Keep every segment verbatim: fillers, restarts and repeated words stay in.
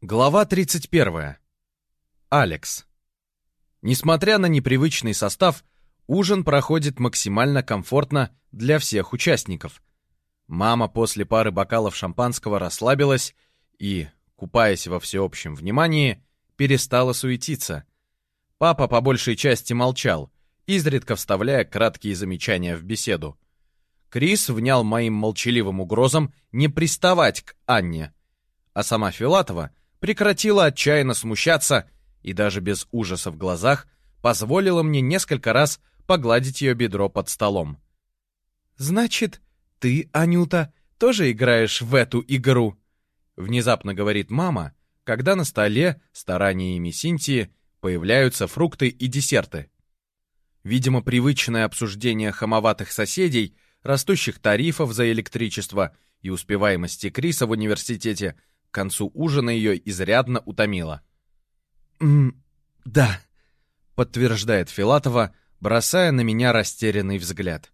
Глава тридцать первая. Алекс. Несмотря на непривычный состав, ужин проходит максимально комфортно для всех участников. Мама после пары бокалов шампанского расслабилась и, купаясь во всеобщем внимании, перестала суетиться. Папа по большей части молчал, изредка вставляя краткие замечания в беседу. Крис внял моим молчаливым угрозам не приставать к Анне, а сама Филатова прекратила отчаянно смущаться и даже без ужаса в глазах позволила мне несколько раз погладить ее бедро под столом. «Значит, ты, Анюта, тоже играешь в эту игру?» Внезапно говорит мама, когда на столе стараниями Синтии появляются фрукты и десерты. Видимо, привычное обсуждение хамоватых соседей, растущих тарифов за электричество и успеваемости Криса в университете к концу ужина ее изрядно утомило. «М, да», — подтверждает Филатова, бросая на меня растерянный взгляд.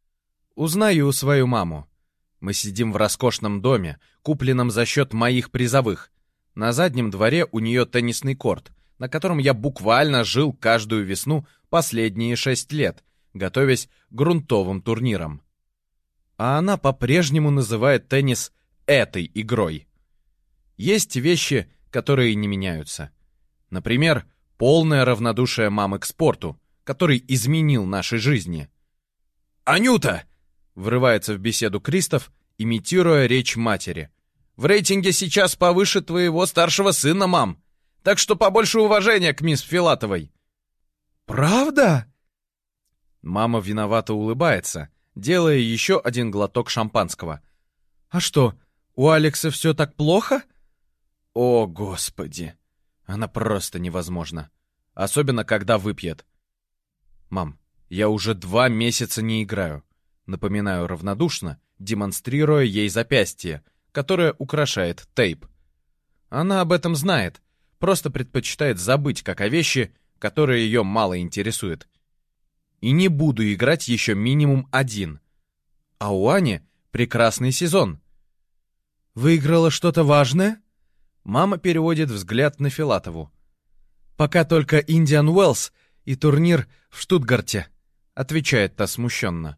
Узнаю свою маму. Мы сидим в роскошном доме, купленном за счет моих призовых. На заднем дворе у нее теннисный корт, на котором я буквально жил каждую весну последние шесть лет, готовясь к грунтовым турнирам. А она по-прежнему называет теннис этой игрой. Есть вещи, которые не меняются. Например, полное равнодушие мамы к спорту, который изменил наши жизни. «Анюта!» — врывается в беседу Кристоф, имитируя речь матери. «В рейтинге сейчас повыше твоего старшего сына, мам, так что побольше уважения к мисс Филатовой». «Правда?» Мама виновато улыбается, делая еще один глоток шампанского. «А что, у Алекса все так плохо?» О, Господи! Она просто невозможна. Особенно, когда выпьет. «Мам, я уже два месяца не играю», — напоминаю равнодушно, демонстрируя ей запястье, которое украшает тейп. Она об этом знает, просто предпочитает забыть как о вещи, которые ее мало интересуют. И не буду играть еще минимум один. А у Ани прекрасный сезон. «Выиграла что-то важное?» Мама переводит взгляд на Филатову. «Пока только Индиан Уэллс и турнир в Штутгарте», — отвечает та смущенно.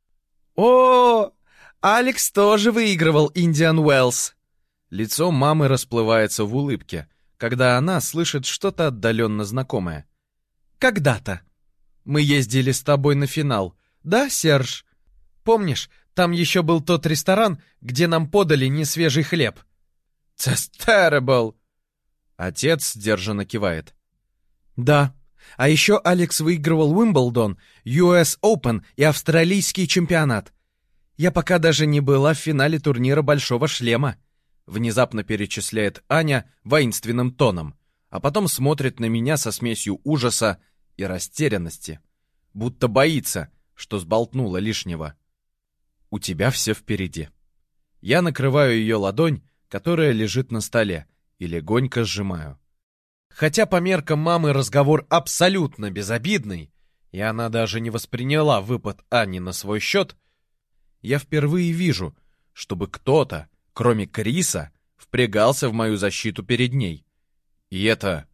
«О, Алекс тоже выигрывал Индиан Уэллс!» Лицо мамы расплывается в улыбке, когда она слышит что-то отдаленно знакомое. «Когда-то. Мы ездили с тобой на финал, да, Серж? Помнишь, там еще был тот ресторан, где нам подали несвежий хлеб?» «That's terrible!» Отец сдержанно кивает. «Да, а еще Алекс выигрывал Уимблдон, ю эс Open и австралийский чемпионат. Я пока даже не была в финале турнира Большого шлема», внезапно перечисляет Аня воинственным тоном, а потом смотрит на меня со смесью ужаса и растерянности, будто боится, что сболтнула лишнего. «У тебя все впереди». Я накрываю ее ладонь, которая лежит на столе, и легонько сжимаю. Хотя по меркам мамы разговор абсолютно безобидный, и она даже не восприняла выпад Ани на свой счет, я впервые вижу, чтобы кто-то, кроме Криса, впрягался в мою защиту перед ней. И это...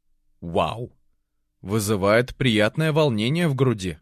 вау! Вызывает приятное волнение в груди.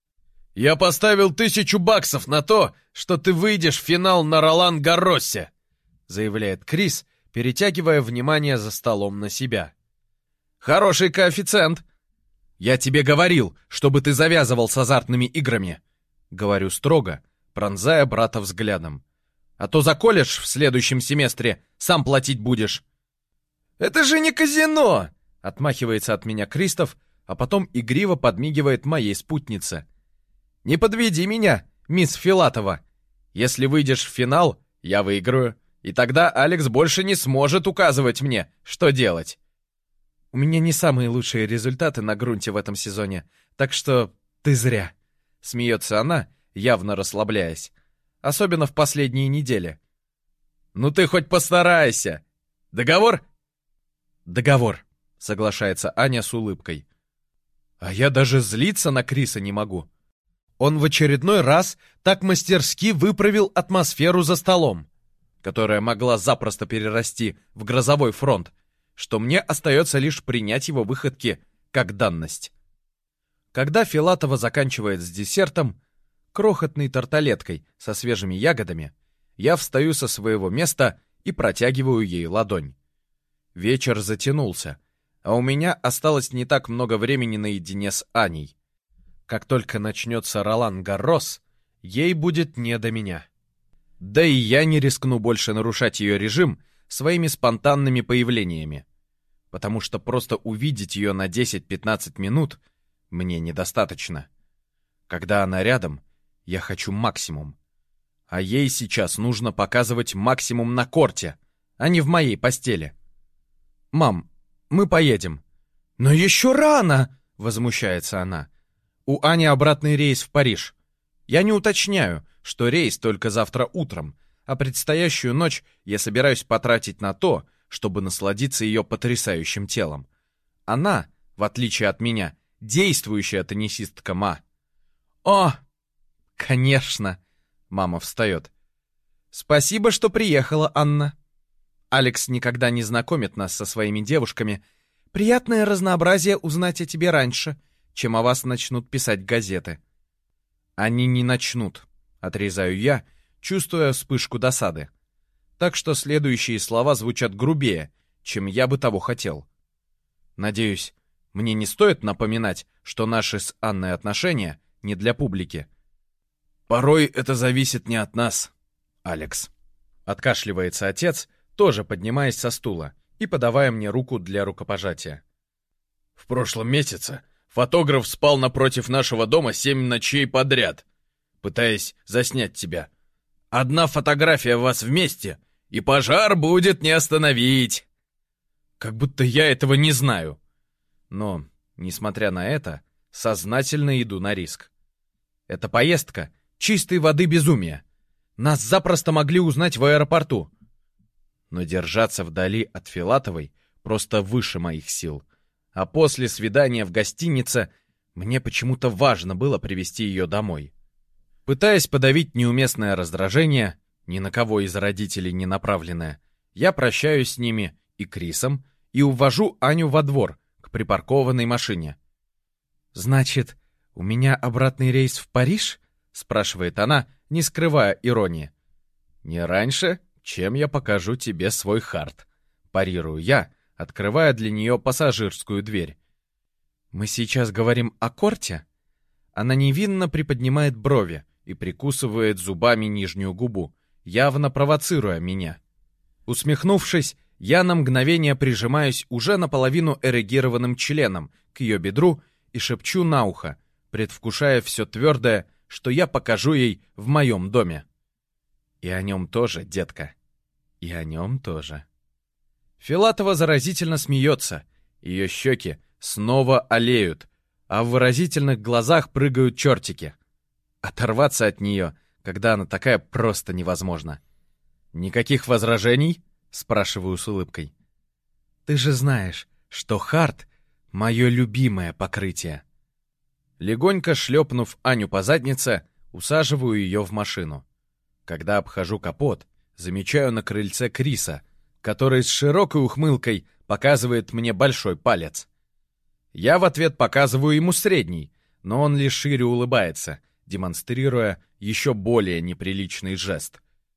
«Я поставил тысячу баксов на то, что ты выйдешь в финал на Ролан-Гарросе», заявляет Крис, перетягивая внимание за столом на себя. «Хороший коэффициент!» «Я тебе говорил, чтобы ты завязывал с азартными играми!» Говорю строго, пронзая брата взглядом. «А то за колледж в следующем семестре сам платить будешь!» «Это же не казино!» Отмахивается от меня Кристоф, а потом игриво подмигивает моей спутнице. «Не подведи меня, мисс Филатова! Если выйдешь в финал, я выиграю. И тогда Алекс больше не сможет указывать мне, что делать». «У меня не самые лучшие результаты на грунте в этом сезоне, так что ты зря», — смеется она, явно расслабляясь. Особенно в последние недели. «Ну ты хоть постарайся! Договор?» «Договор», — соглашается Аня с улыбкой. А я даже злиться на Криса не могу. Он в очередной раз так мастерски выправил атмосферу за столом, которая могла запросто перерасти в грозовой фронт, что мне остается лишь принять его выходки как данность. Когда Филатова заканчивает с десертом, крохотной тарталеткой со свежими ягодами, я встаю со своего места и протягиваю ей ладонь. Вечер затянулся, а у меня осталось не так много времени наедине с Аней. Как только начнется Ролан Гаррос, ей будет не до меня. Да и я не рискну больше нарушать ее режим своими спонтанными появлениями, потому что просто увидеть ее на десять-пятнадцать минут мне недостаточно. Когда она рядом, я хочу максимум. А ей сейчас нужно показывать максимум на корте, а не в моей постели. «Мам, мы поедем». «Но еще рано!» — возмущается она. «У Ани обратный рейс в Париж. Я не уточняю, что рейс только завтра утром, а предстоящую ночь я собираюсь потратить на то, чтобы насладиться ее потрясающим телом. Она, в отличие от меня, действующая теннисистка Ма». «О, конечно!» — мама встает. «Спасибо, что приехала, Анна. Алекс никогда не знакомит нас со своими девушками. Приятное разнообразие узнать о тебе раньше, чем о вас начнут писать газеты». «Они не начнут», — отрезаю я, чувствуя вспышку досады. Так что следующие слова звучат грубее, чем я бы того хотел. Надеюсь, мне не стоит напоминать, что наши с Анной отношения не для публики. «Порой это зависит не от нас, Алекс», — откашливается отец, тоже поднимаясь со стула и подавая мне руку для рукопожатия. «В прошлом месяце фотограф спал напротив нашего дома семь ночей подряд, пытаясь заснять тебя. Одна фотография вас вместе, и пожар будет не остановить». Как будто я этого не знаю. Но, несмотря на это, сознательно иду на риск. Эта поездка — чистой воды безумие. Нас запросто могли узнать в аэропорту. Но держаться вдали от Филатовой просто выше моих сил. А после свидания в гостинице мне почему-то важно было привезти ее домой. Пытаясь подавить неуместное раздражение, ни на кого из родителей не направленное, я прощаюсь с ними и Крисом и увожу Аню во двор к припаркованной машине. «Значит, у меня обратный рейс в Париж?» — спрашивает она, не скрывая иронии. «Не раньше, чем я покажу тебе свой хард», — парирую я, открывая для нее пассажирскую дверь. «Мы сейчас говорим о корте?» Она невинно приподнимает брови и прикусывает зубами нижнюю губу, явно провоцируя меня. Усмехнувшись, я на мгновение прижимаюсь уже наполовину эрегированным членом к ее бедру и шепчу на ухо, предвкушая все твердое, что я покажу ей в моем доме. И о нем тоже, детка. И о нем тоже. Филатова заразительно смеется, ее щеки снова олеют, а в выразительных глазах прыгают чертики. Оторваться от нее, когда она такая, просто невозможно. «Никаких возражений?» — спрашиваю с улыбкой. «Ты же знаешь, что хард — мое любимое покрытие». Легонько шлепнув Аню по заднице, усаживаю ее в машину. Когда обхожу капот, замечаю на крыльце Криса, который с широкой ухмылкой показывает мне большой палец. Я в ответ показываю ему средний, но он лишь шире улыбается, демонстрируя еще более неприличный жест.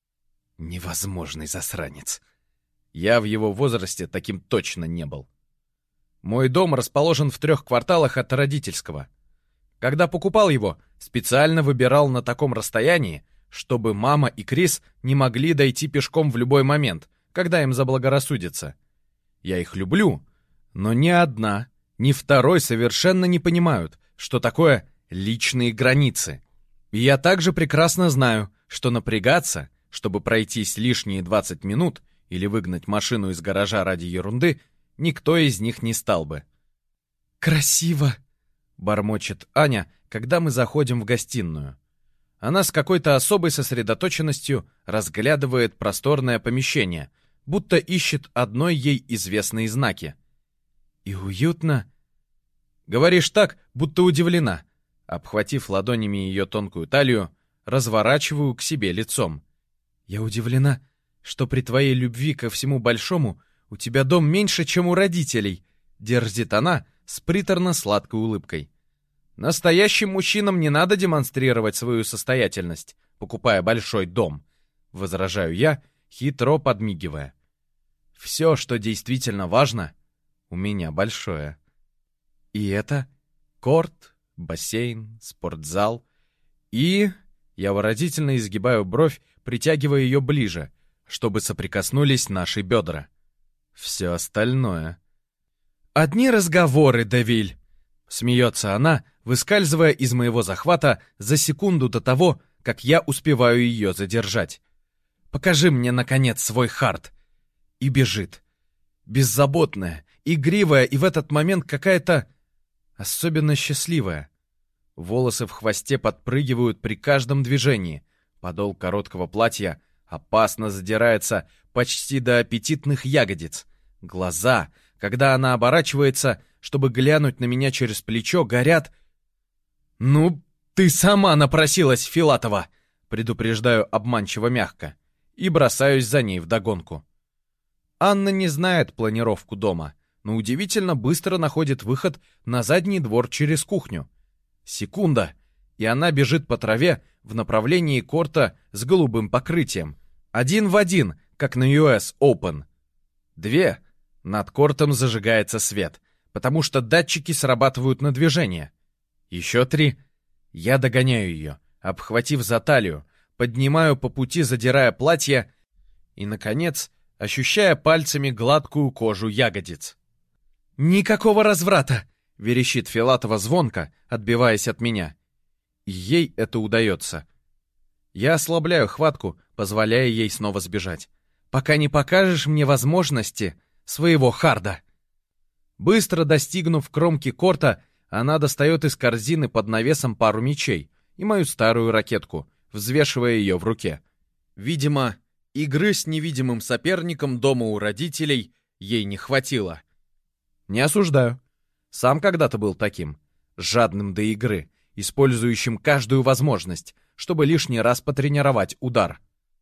Невозможный засранец. Я в его возрасте таким точно не был. Мой дом расположен в трех кварталах от родительского. Когда покупал его, специально выбирал на таком расстоянии, чтобы мама и Крис не могли дойти пешком в любой момент, когда им заблагорассудится. Я их люблю, но ни одна, ни второй совершенно не понимают, что такое личные границы. И я также прекрасно знаю, что напрягаться, чтобы пройтись лишние двадцать минут или выгнать машину из гаража ради ерунды, никто из них не стал бы. «Красиво!» — бормочет Аня, когда мы заходим в гостиную. Она с какой-то особой сосредоточенностью разглядывает просторное помещение, будто ищет одной ей известные знаки. «И уютно!» Говоришь так, будто удивлена. Обхватив ладонями ее тонкую талию, разворачиваю к себе лицом. «Я удивлена, что при твоей любви ко всему большому У тебя дом меньше, чем у родителей», — дерзит она с приторно-сладкой улыбкой. «Настоящим мужчинам не надо демонстрировать свою состоятельность, покупая большой дом», — возражаю я, хитро подмигивая. «Все, что действительно важно, у меня большое. И это корт, бассейн, спортзал и...» Я выразительно изгибаю бровь, притягивая ее ближе, чтобы соприкоснулись наши бедра. Все остальное. «Одни разговоры, Девиль!» — смеется она, выскальзывая из моего захвата за секунду до того, как я успеваю ее задержать. «Покажи мне, наконец, свой хард!» И бежит. Беззаботная, игривая и в этот момент какая-то особенно счастливая. Волосы в хвосте подпрыгивают при каждом движении. Подол короткого платья опасно задирается почти до аппетитных ягодиц. Глаза, когда она оборачивается, чтобы глянуть на меня через плечо, горят. «Ну, ты сама напросилась, Филатова!» Предупреждаю обманчиво мягко и бросаюсь за ней вдогонку. Анна не знает планировку дома, но удивительно быстро находит выход на задний двор через кухню. Секунда, и она бежит по траве в направлении корта с голубым покрытием. Один в один, как на ю эс Open. Две. Над кортом зажигается свет, потому что датчики срабатывают на движение. Еще три. Я догоняю ее, обхватив за талию, поднимаю по пути, задирая платье и, наконец, ощущая пальцами гладкую кожу ягодиц. «Никакого разврата!» — верещит Филатова звонко, отбиваясь от меня. И ей это удается. Я ослабляю хватку, позволяя ей снова сбежать. «Пока не покажешь мне возможности своего харда!» Быстро достигнув кромки корта, она достает из корзины под навесом пару мечей и мою старую ракетку, взвешивая ее в руке. Видимо, игры с невидимым соперником дома у родителей ей не хватило. Не осуждаю. Сам когда-то был таким, жадным до игры, использующим каждую возможность, чтобы лишний раз потренировать удар.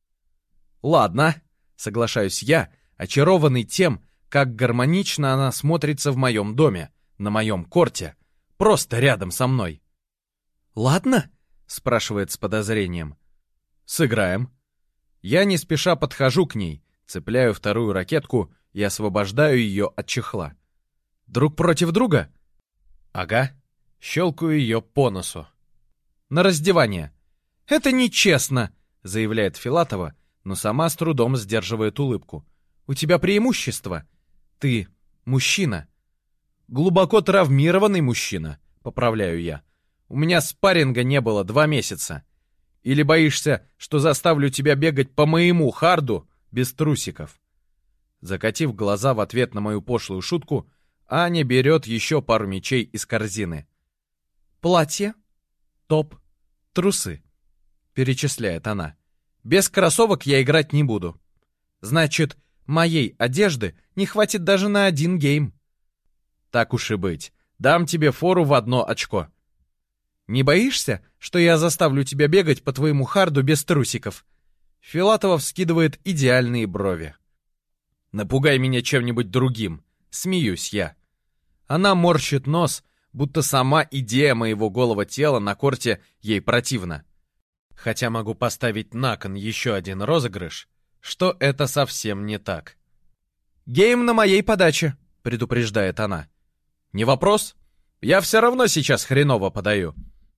«Ладно», — соглашаюсь я, очарованный тем, как гармонично она смотрится в моем доме, на моем корте, просто рядом со мной. «Ладно?» — спрашивает с подозрением. «Сыграем». Я не спеша подхожу к ней, цепляю вторую ракетку и освобождаю ее от чехла. «Друг против друга?» «Ага». Щелкаю ее по носу. «На раздевание». «Это нечестно», — заявляет Филатова, но сама с трудом сдерживает улыбку. «У тебя преимущество. Ты мужчина». «Глубоко травмированный мужчина», — поправляю я. «У меня спарринга не было два месяца. Или боишься, что заставлю тебя бегать по моему харду без трусиков?» Закатив глаза в ответ на мою пошлую шутку, Аня берет еще пару мечей из корзины. «Платье, топ, трусы», — перечисляет она. «Без кроссовок я играть не буду. Значит, моей одежды не хватит даже на один гейм». «Так уж и быть. Дам тебе фору в одно очко». «Не боишься, что я заставлю тебя бегать по твоему харду без трусиков?» Филатова вскидывает идеальные брови. «Напугай меня чем-нибудь другим», — смеюсь я. Она морщит нос, будто сама идея моего голого тела на корте ей противна. Хотя могу поставить на кон еще один розыгрыш, что это совсем не так. «Гейм на моей подаче», — предупреждает она. «Не вопрос. Я все равно сейчас хреново подаю».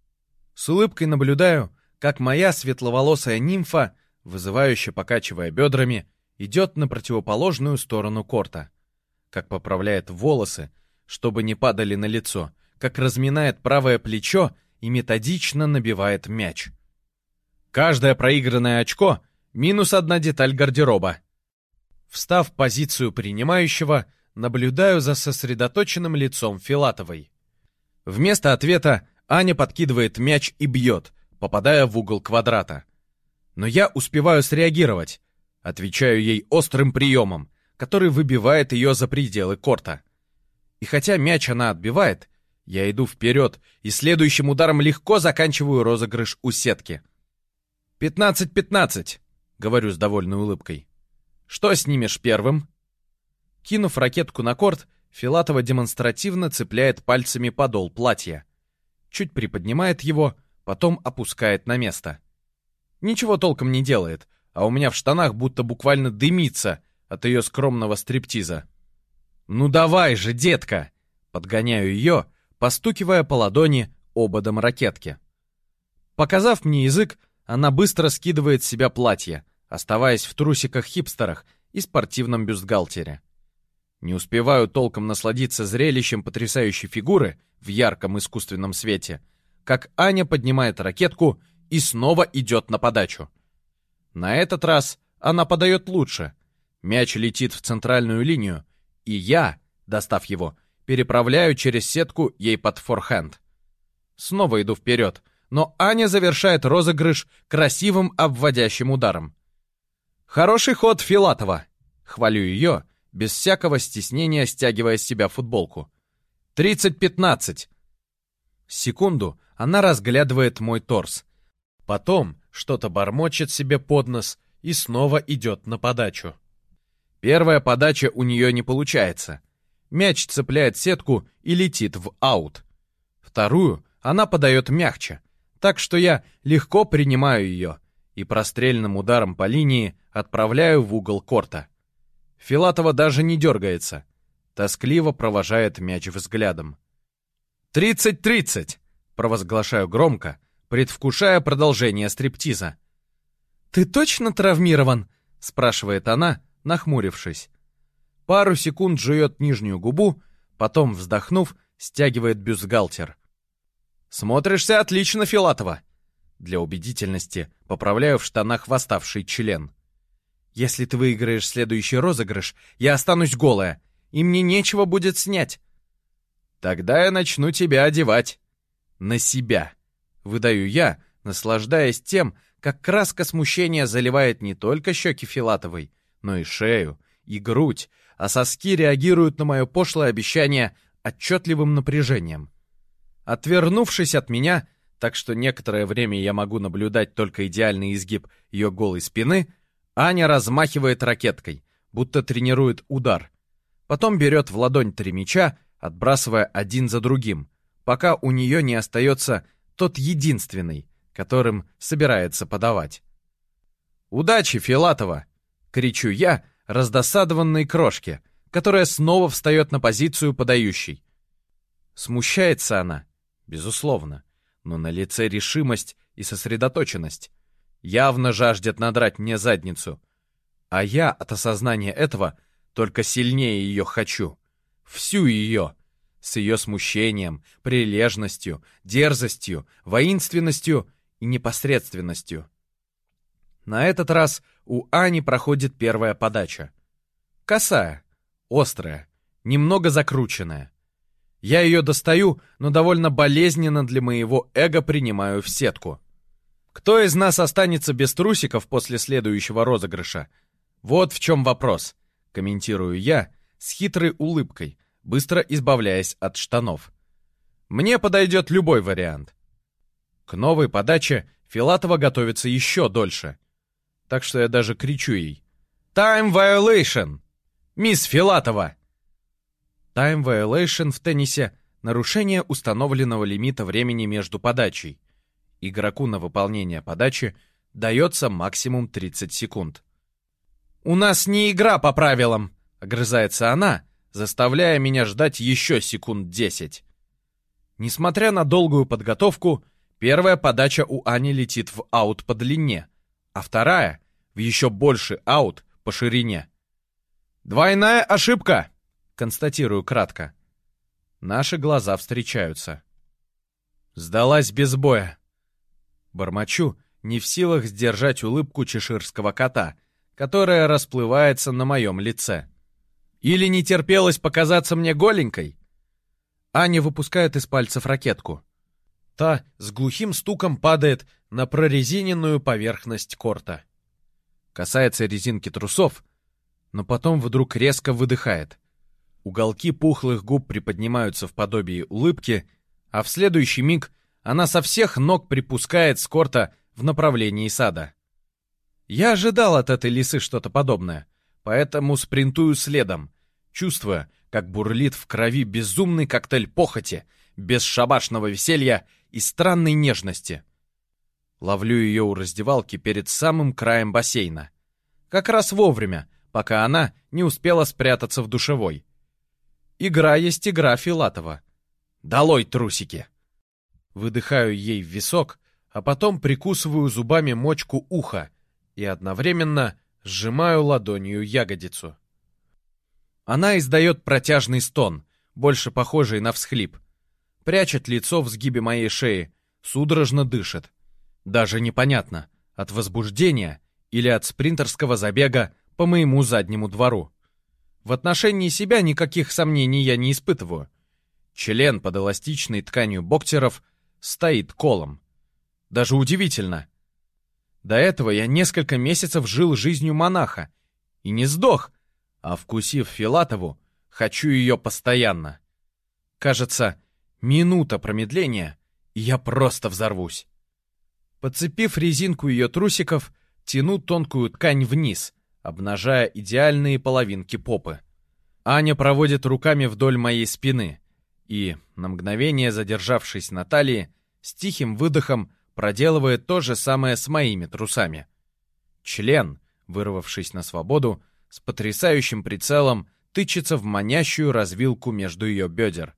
С улыбкой наблюдаю, как моя светловолосая нимфа, вызывающе покачивая бедрами, идет на противоположную сторону корта. Как поправляет волосы, чтобы не падали на лицо, как разминает правое плечо и методично набивает мяч. Каждое проигранное очко — минус одна деталь гардероба. Встав в позицию принимающего, наблюдаю за сосредоточенным лицом Филатовой. Вместо ответа Аня подкидывает мяч и бьет, попадая в угол квадрата. Но я успеваю среагировать. Отвечаю ей острым приемом, который выбивает ее за пределы корта. И хотя мяч она отбивает, я иду вперед и следующим ударом легко заканчиваю розыгрыш у сетки. «Пятнадцать-пятнадцать», — говорю с довольной улыбкой. «Что снимешь первым?» Кинув ракетку на корт, Филатова демонстративно цепляет пальцами подол платья. Чуть приподнимает его, потом опускает на место. Ничего толком не делает, а у меня в штанах будто буквально дымится от ее скромного стриптиза. «Ну давай же, детка!» Подгоняю ее, постукивая по ладони ободом ракетки. Показав мне язык, она быстро скидывает с себя платье, оставаясь в трусиках-хипстерах и спортивном бюстгальтере. Не успеваю толком насладиться зрелищем потрясающей фигуры в ярком искусственном свете, как Аня поднимает ракетку и снова идет на подачу. На этот раз она подает лучше. Мяч летит в центральную линию, и я, достав его, переправляю через сетку ей под форхенд. Снова иду вперед, но Аня завершает розыгрыш красивым обводящим ударом. «Хороший ход, Филатова!» Хвалю ее, без всякого стеснения стягивая с себя футболку. «тридцать пятнадцать!» Секунду она разглядывает мой торс. Потом что-то бормочет себе под нос и снова идет на подачу. Первая подача у нее не получается. Мяч цепляет сетку и летит в аут. Вторую она подает мягче, так что я легко принимаю ее и прострельным ударом по линии отправляю в угол корта. Филатова даже не дергается, тоскливо провожает мяч взглядом. «Тридцать тридцать!» — провозглашаю громко, предвкушая продолжение стриптиза. «Ты точно травмирован?» — спрашивает она, нахмурившись. Пару секунд жует нижнюю губу, потом, вздохнув, стягивает бюстгальтер. «Смотришься отлично, Филатова!» Для убедительности поправляю в штанах восставший член. «Если ты выиграешь следующий розыгрыш, я останусь голая, и мне нечего будет снять». «Тогда я начну тебя одевать. На себя», — выдаю я, наслаждаясь тем, как краска смущения заливает не только щеки Филатовой, но и шею, и грудь, а соски реагируют на мое пошлое обещание отчетливым напряжением. Отвернувшись от меня, так что некоторое время я могу наблюдать только идеальный изгиб ее голой спины, Аня размахивает ракеткой, будто тренирует удар. Потом берет в ладонь три мяча, отбрасывая один за другим, пока у нее не остается тот единственный, которым собирается подавать. «Удачи, Филатова!» — кричу я раздосадованной крошке, которая снова встает на позицию подающей. Смущается она, безусловно, но на лице решимость и сосредоточенность. Явно жаждет надрать мне задницу. А я от осознания этого только сильнее ее хочу. Всю ее. С ее смущением, прилежностью, дерзостью, воинственностью и непосредственностью. На этот раз у Ани проходит первая подача. Косая, острая, немного закрученная. Я ее достаю, но довольно болезненно для моего эго принимаю в сетку. Кто из нас останется без трусиков после следующего розыгрыша? Вот в чем вопрос, комментирую я с хитрой улыбкой, быстро избавляясь от штанов. Мне подойдет любой вариант. К новой подаче Филатова готовится еще дольше. Так что я даже кричу ей: «Time violation! Мисс Филатова!» Time violation в теннисе — нарушение установленного лимита времени между подачей. Игроку на выполнение подачи дается максимум тридцать секунд. «У нас не игра по правилам!» — огрызается она, заставляя меня ждать еще секунд десять. Несмотря на долгую подготовку, первая подача у Ани летит в аут по длине, а вторая — в еще больший аут по ширине. «Двойная ошибка!» — констатирую кратко. Наши глаза встречаются. «Сдалась без боя!» Бормочу, не в силах сдержать улыбку чеширского кота, которая расплывается на моем лице. Или не терпелось показаться мне голенькой? Аня выпускает из пальцев ракетку. Та с глухим стуком падает на прорезиненную поверхность корта. Касается резинки трусов, но потом вдруг резко выдыхает. Уголки пухлых губ приподнимаются в подобии улыбки, а в следующий миг она со всех ног припускает с корта в направлении сада. Я ожидал от этой лисы что-то подобное, поэтому спринтую следом. чувствуя, как бурлит в крови безумный коктейль похоти, бесшабашного веселья и странной нежности. Ловлю ее у раздевалки перед самым краем бассейна. Как раз вовремя, пока она не успела спрятаться в душевой. Игра есть игра, Филатова. Долой трусики! Выдыхаю ей в висок, а потом прикусываю зубами мочку уха и одновременно сжимаю ладонью ягодицу. Она издает протяжный стон, больше похожий на всхлип. Прячет лицо в сгибе моей шеи, судорожно дышит. Даже непонятно, от возбуждения или от спринтерского забега по моему заднему двору. В отношении себя никаких сомнений я не испытываю. Член под эластичной тканью боксеров стоит колом. Даже удивительно. До этого я несколько месяцев жил жизнью монаха и не сдох, а, вкусив Филатову, хочу ее постоянно. Кажется, минута промедления, и я просто взорвусь. Подцепив резинку ее трусиков, тяну тонкую ткань вниз, обнажая идеальные половинки попы. Аня проводит руками вдоль моей спины и, на мгновение задержавшись на талии, с тихим выдохом проделывает то же самое с моими трусами. Член, вырвавшись на свободу, с потрясающим прицелом тычется в манящую развилку между ее бедер.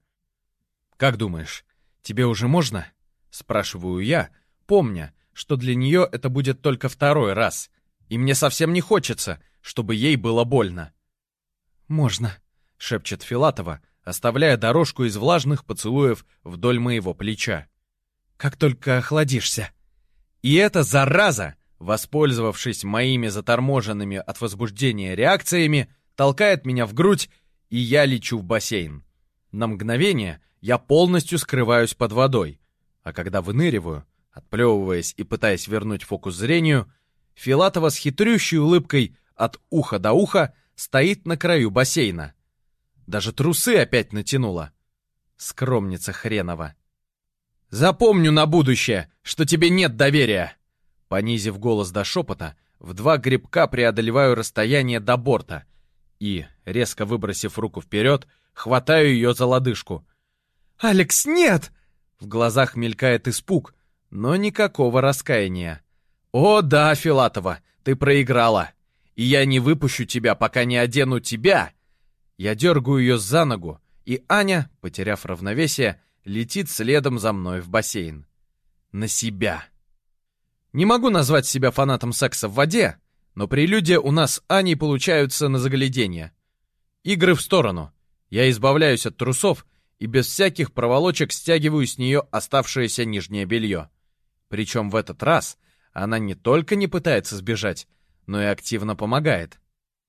«Как думаешь, тебе уже можно?» — спрашиваю я, помня, что для нее это будет только второй раз, и мне совсем не хочется, чтобы ей было больно. «Можно», — шепчет Филатова, оставляя дорожку из влажных поцелуев вдоль моего плеча. «Как только охладишься». И эта зараза, воспользовавшись моими заторможенными от возбуждения реакциями, толкает меня в грудь, и я лечу в бассейн. На мгновение я полностью скрываюсь под водой, а когда выныриваю, отплевываясь и пытаясь вернуть фокус зрению, Филатова с хитрющей улыбкой от уха до уха стоит на краю бассейна. Даже трусы опять натянула. Скромница хренова. «Запомню на будущее, что тебе нет доверия!» Понизив голос до шепота, в два гребка преодолеваю расстояние до борта и, резко выбросив руку вперед, хватаю ее за лодыжку. «Алекс, нет!» В глазах мелькает испуг, но никакого раскаяния. «О да, Филатова, ты проиграла, и я не выпущу тебя, пока не одену тебя!» Я дергаю ее за ногу, и Аня, потеряв равновесие, летит следом за мной в бассейн. На себя. Не могу назвать себя фанатом секса в воде, но прелюдия у нас с Аней получаются на загляденье. Игры в сторону. Я избавляюсь от трусов и без всяких проволочек стягиваю с нее оставшееся нижнее белье. Причем в этот раз она не только не пытается сбежать, но и активно помогает.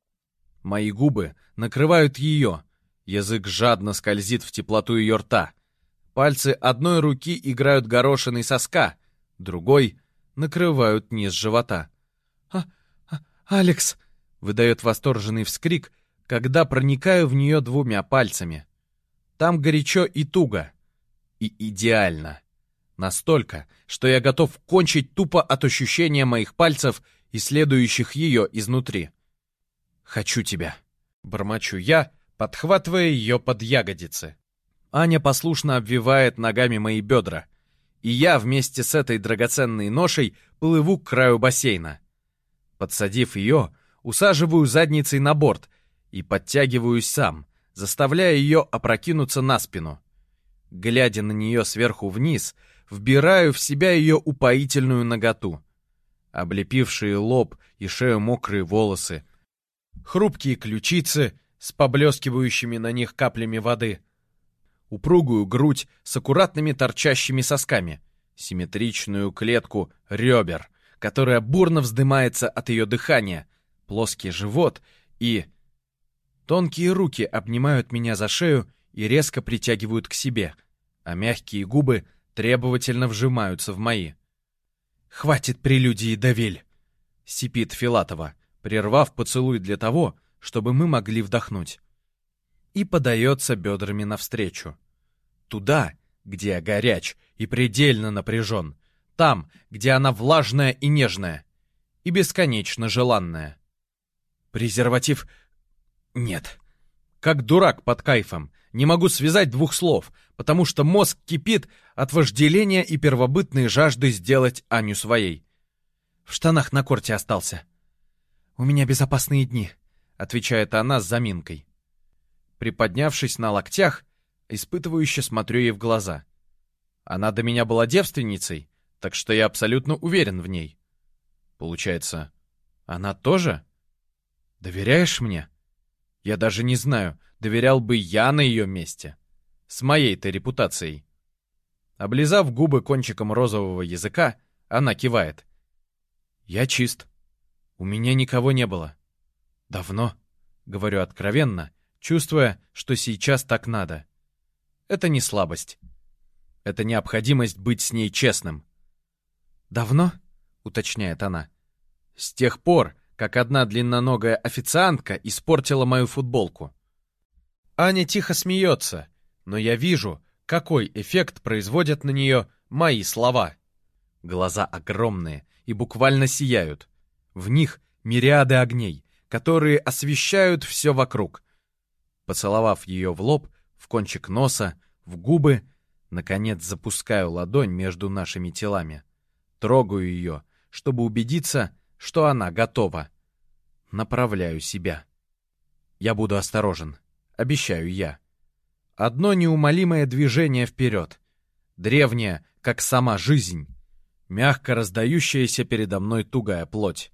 Мои губы накрывают ее, язык жадно скользит в теплоту ее рта. Пальцы одной руки играют горошиной соска, другой накрывают низ живота. «А, а, Алекс!» — выдает восторженный вскрик, когда проникаю в нее двумя пальцами. Там горячо и туго. И идеально. Настолько, что я готов кончить тупо от ощущения моих пальцев, исследующих ее изнутри. «Хочу тебя!» — бормочу я, подхватывая ее под ягодицы. Аня послушно обвивает ногами мои бедра, и я вместе с этой драгоценной ношей плыву к краю бассейна. Подсадив ее, усаживаю задницей на борт и подтягиваюсь сам, заставляя ее опрокинуться на спину. Глядя на нее сверху вниз, вбираю в себя ее упоительную наготу. Облепившие лоб и шею мокрые волосы, хрупкие ключицы с поблескивающими на них каплями воды, упругую грудь с аккуратными торчащими сосками, симметричную клетку ребер, которая бурно вздымается от ее дыхания, плоский живот и... Тонкие руки обнимают меня за шею и резко притягивают к себе, а мягкие губы требовательно вжимаются в мои. «Хватит прелюдии, Давиль!» — сипит Филатова, прервав поцелуй для того, чтобы мы могли вдохнуть. И подается бедрами навстречу. Туда, где я горяч и предельно напряжен. Там, где она влажная и нежная. И бесконечно желанная. Презерватив... Нет. как дурак под кайфом. Не могу связать двух слов, потому что мозг кипит от вожделения и первобытной жажды сделать Аню своей. В штанах на корте остался. «У меня безопасные дни», — отвечает она с заминкой. Приподнявшись на локтях, испытывающе смотрю ей в глаза. Она до меня была девственницей, так что я абсолютно уверен в ней. Получается, она тоже? Доверяешь мне? Я даже не знаю, доверял бы я на ее месте. С моей-то репутацией. Облизав губы кончиком розового языка, она кивает. Я чист. У меня никого не было. Давно, говорю откровенно, чувствуя, что сейчас так надо. Это не слабость. Это необходимость быть с ней честным. «Давно?» — уточняет она. «С тех пор, как одна длинноногая официантка испортила мою футболку». Аня тихо смеется, но я вижу, какой эффект производят на нее мои слова. Глаза огромные и буквально сияют. В них мириады огней, которые освещают все вокруг. Поцеловав ее в лоб, в кончик носа, в губы, наконец запускаю ладонь между нашими телами. Трогаю ее, чтобы убедиться, что она готова. Направляю себя. Я буду осторожен, обещаю я. Одно неумолимое движение вперед. Древнее, как сама жизнь. Мягко раздающаяся передо мной тугая плоть.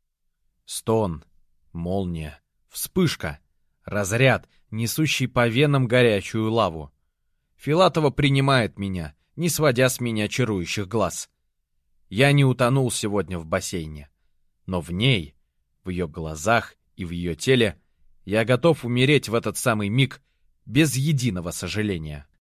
Стон, молния, вспышка, разряд, несущий по венам горячую лаву. Филатова принимает меня, не сводя с меня чарующих глаз. Я не утонул сегодня в бассейне, но в ней, в ее глазах и в ее теле я готов умереть в этот самый миг без единого сожаления.